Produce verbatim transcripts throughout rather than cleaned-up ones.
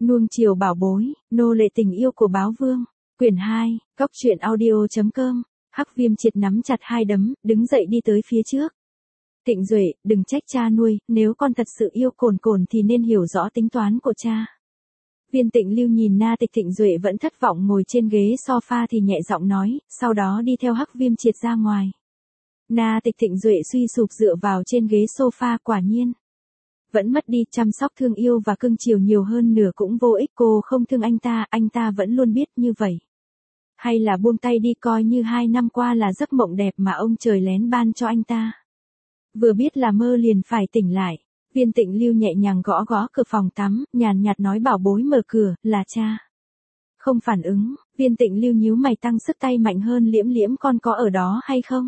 Nuông chiều bảo bối, nô lệ tình yêu của báo vương. Quyển hai, cóc truyện audio.com. Hắc Viêm Triệt nắm chặt hai đấm, đứng dậy đi tới phía trước. Tịnh Duệ, đừng trách cha nuôi, nếu con thật sự yêu Cồn Cồn thì nên hiểu rõ tính toán của cha. Viên Tịnh Lưu nhìn Na Tịch Thịnh Duệ vẫn thất vọng ngồi trên ghế sofa thì nhẹ giọng nói, sau đó đi theo Hắc Viêm Triệt ra ngoài. Na Tịch Thịnh Duệ suy sụp dựa vào trên ghế sofa, quả nhiên. Vẫn mất đi, chăm sóc thương yêu và cưng chiều nhiều hơn nửa cũng vô ích, cô không thương anh ta, anh ta vẫn luôn biết như vậy. Hay là buông tay đi, coi như hai năm qua là giấc mộng đẹp mà ông trời lén ban cho anh ta. Vừa biết là mơ liền phải tỉnh lại. Viên Tịnh Lưu nhẹ nhàng gõ gõ cửa phòng tắm, nhàn nhạt nói bảo bối mở cửa, là cha. Không phản ứng, Viên Tịnh Lưu nhíu mày tăng sức tay mạnh hơn, liễm liễm con có ở đó hay không?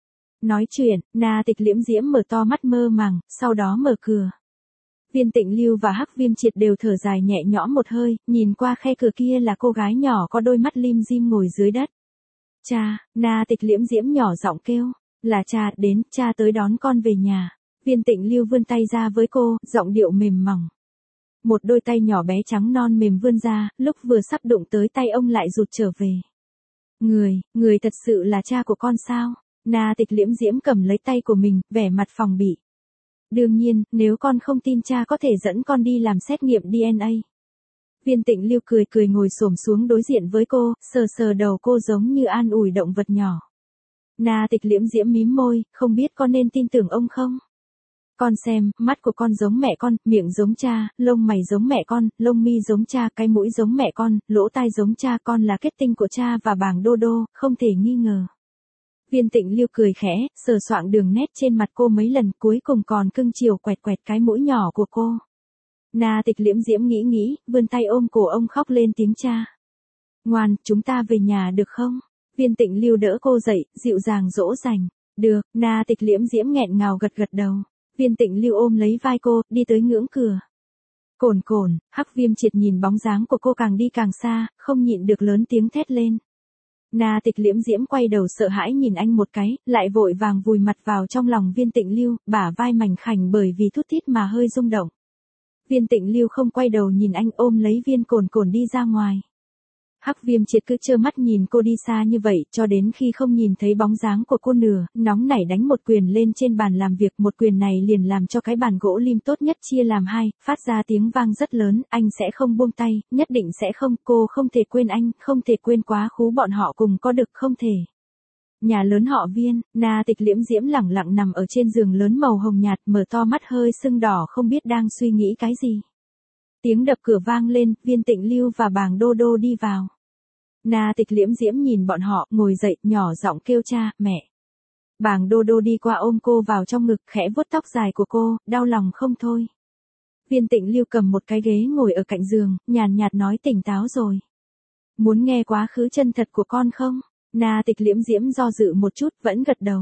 Nói chuyện, Na Tịch liễm diễm mở to mắt mơ màng, sau đó mở cửa. Viên Tịnh Lưu và Hắc Viêm Triệt đều thở dài nhẹ nhõm một hơi, nhìn qua khe cửa kia là cô gái nhỏ có đôi mắt lim dim ngồi dưới đất. Cha, Na Tịch liễm diễm nhỏ giọng kêu, là cha, đến, cha tới đón con về nhà. Viên Tịnh Lưu vươn tay ra với cô, giọng điệu mềm mỏng. Một đôi tay nhỏ bé trắng non mềm vươn ra, lúc vừa sắp đụng tới tay ông lại rụt trở về. Người, người thật sự là cha của con sao? Na Tịch liễm diễm cầm lấy tay của mình, vẻ mặt phòng bị. Đương nhiên, nếu con không tin cha có thể dẫn con đi làm xét nghiệm đê en a. Viên Tịnh Lưu cười cười ngồi xổm xuống đối diện với cô, sờ sờ đầu cô giống như an ủi động vật nhỏ. Na Tịch liễm diễm mím môi, không biết con nên tin tưởng ông không? Con xem, mắt của con giống mẹ con, miệng giống cha, lông mày giống mẹ con, lông mi giống cha, cái mũi giống mẹ con, lỗ tai giống cha, con là kết tinh của cha và bàng đô đô, không thể nghi ngờ. Viên Tịnh Lưu cười khẽ, sờ soạng đường nét trên mặt cô mấy lần, cuối cùng còn cưng chiều quẹt quẹt cái mũi nhỏ của cô. Na Tịch liễm diễm nghĩ nghĩ, vươn tay ôm cổ ông khóc lên tiếng cha. Ngoan, chúng ta về nhà được không? Viên Tịnh Lưu đỡ cô dậy, dịu dàng dỗ dành. Được, Na Tịch liễm diễm nghẹn ngào gật gật đầu. Viên Tịnh Lưu ôm lấy vai cô, đi tới ngưỡng cửa. Cồn Cồn, Hắc Viêm Triệt nhìn bóng dáng của cô càng đi càng xa, không nhịn được lớn tiếng thét lên. Na Tịch liễm diễm quay đầu sợ hãi nhìn anh một cái, lại vội vàng vùi mặt vào trong lòng Viên Tịnh Lưu, bả vai mảnh khảnh bởi vì thút thít mà hơi rung động. Viên Tịnh Lưu không quay đầu nhìn anh, ôm lấy Viên Cồn Cồn đi ra ngoài. Hắc Viêm Triệt cứ trơ mắt nhìn cô đi xa như vậy, cho đến khi không nhìn thấy bóng dáng của cô nữa, nóng nảy đánh một quyền lên trên bàn làm việc, một quyền này liền làm cho cái bàn gỗ lim tốt nhất chia làm hai, phát ra tiếng vang rất lớn, anh sẽ không buông tay, nhất định sẽ không, cô không thể quên anh, không thể quên quá khứ bọn họ cùng có được, không thể. Nhà lớn họ Viên, Na Tịch liễm diễm lẳng lặng nằm ở trên giường lớn màu hồng nhạt, mở to mắt hơi sưng đỏ không biết đang suy nghĩ cái gì. Tiếng đập cửa vang lên, Viên Tịnh Lưu và bàng đô đô đi vào. Na Tịch liễm diễm nhìn bọn họ, ngồi dậy, nhỏ giọng kêu cha, mẹ. Bàng đô đô đi qua ôm cô vào trong ngực, khẽ vuốt tóc dài của cô, đau lòng không thôi. Viên Tịnh Lưu cầm một cái ghế ngồi ở cạnh giường, nhàn nhạt nói tỉnh táo rồi. Muốn nghe quá khứ chân thật của con không? Na Tịch liễm diễm do dự một chút, vẫn gật đầu.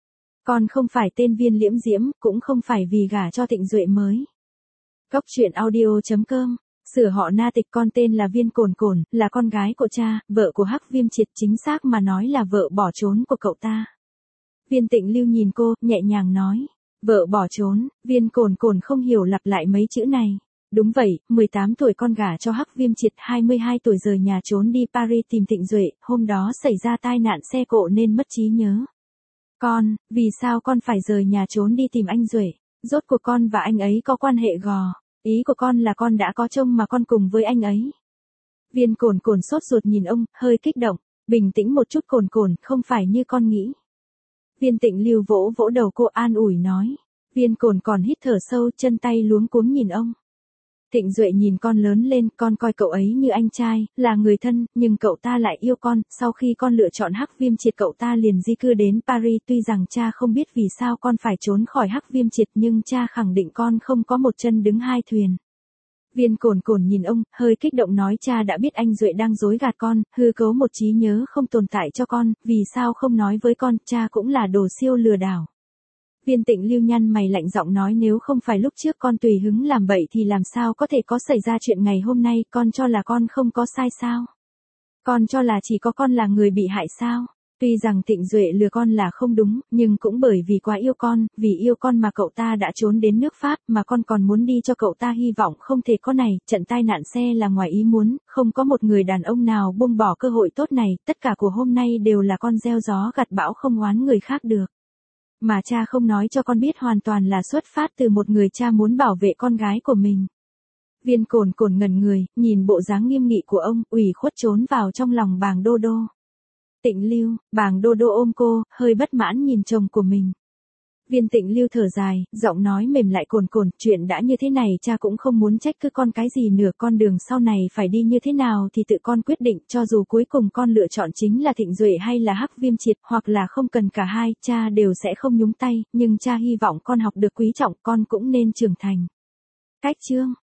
Con không phải tên Viên liễm diễm, cũng không phải vì gả cho Tịnh Duệ mới. Cóc truyện audio.com. Sửa họ Na Tịch, con tên là Viên Cồn Cồn, là con gái của cha, vợ của Hắc Viêm Triệt, chính xác mà nói là vợ bỏ trốn của cậu ta. Viên Tịnh Lưu nhìn cô, nhẹ nhàng nói. Vợ bỏ trốn, Viên Cồn Cồn không hiểu lặp lại mấy chữ này. Đúng vậy, mười tám tuổi con gả cho Hắc Viêm Triệt, hai mươi hai tuổi rời nhà trốn đi Paris tìm Tịnh Duệ, hôm đó xảy ra tai nạn xe cộ nên mất trí nhớ. Con, vì sao con phải rời nhà trốn đi tìm anh Duệ? Rốt cuộc con và anh ấy có quan hệ gò. Ý của con là con đã có chồng mà con cùng với anh ấy. Viên Cồn Cồn sốt ruột nhìn ông, hơi kích động. Bình tĩnh một chút Cồn Cồn, không phải như con nghĩ. Viên Tịnh Lưu vỗ vỗ đầu cô an ủi nói. Viên Cồn còn hít thở sâu, chân tay luống cuống nhìn ông. Tịnh Duệ nhìn con lớn lên, con coi cậu ấy như anh trai, là người thân, nhưng cậu ta lại yêu con, sau khi con lựa chọn Hắc Viêm Triệt cậu ta liền di cư đến Paris, tuy rằng cha không biết vì sao con phải trốn khỏi Hắc Viêm Triệt nhưng cha khẳng định con không có một chân đứng hai thuyền. Viên Cồn Cồn nhìn ông, hơi kích động nói cha đã biết anh Duệ đang dối gạt con, hư cấu một trí nhớ không tồn tại cho con, vì sao không nói với con, cha cũng là đồ siêu lừa đảo. Viên Tịnh Lưu nhăn mày lạnh giọng nói nếu không phải lúc trước con tùy hứng làm bậy thì làm sao có thể có xảy ra chuyện ngày hôm nay, con cho là con không có sai sao? Con cho là chỉ có con là người bị hại sao? Tuy rằng Thịnh Duệ lừa con là không đúng, nhưng cũng bởi vì quá yêu con, vì yêu con mà cậu ta đã trốn đến nước Pháp, mà con còn muốn đi cho cậu ta hy vọng không thể có này, trận tai nạn xe là ngoài ý muốn, không có một người đàn ông nào buông bỏ cơ hội tốt này, tất cả của hôm nay đều là con gieo gió gặt bão không oán người khác được. Mà cha không nói cho con biết hoàn toàn là xuất phát từ một người cha muốn bảo vệ con gái của mình. Viên Cồn Cồn ngẩn người, nhìn bộ dáng nghiêm nghị của ông, ủy khuất trốn vào trong lòng bàng Đô Đô. Tịnh Lưu, bàng Đô Đô ôm cô, hơi bất mãn nhìn chồng của mình. Viên Tịnh Lưu thở dài, giọng nói mềm lại. Cồn Cồn, chuyện đã như thế này cha cũng không muốn trách cứ con cái gì nữa, con đường sau này phải đi như thế nào thì tự con quyết định, cho dù cuối cùng con lựa chọn chính là Thịnh Duệ hay là Hắc Viêm Triệt, hoặc là không cần cả hai, cha đều sẽ không nhúng tay, nhưng cha hy vọng con học được quý trọng, con cũng nên trưởng thành. Cách chương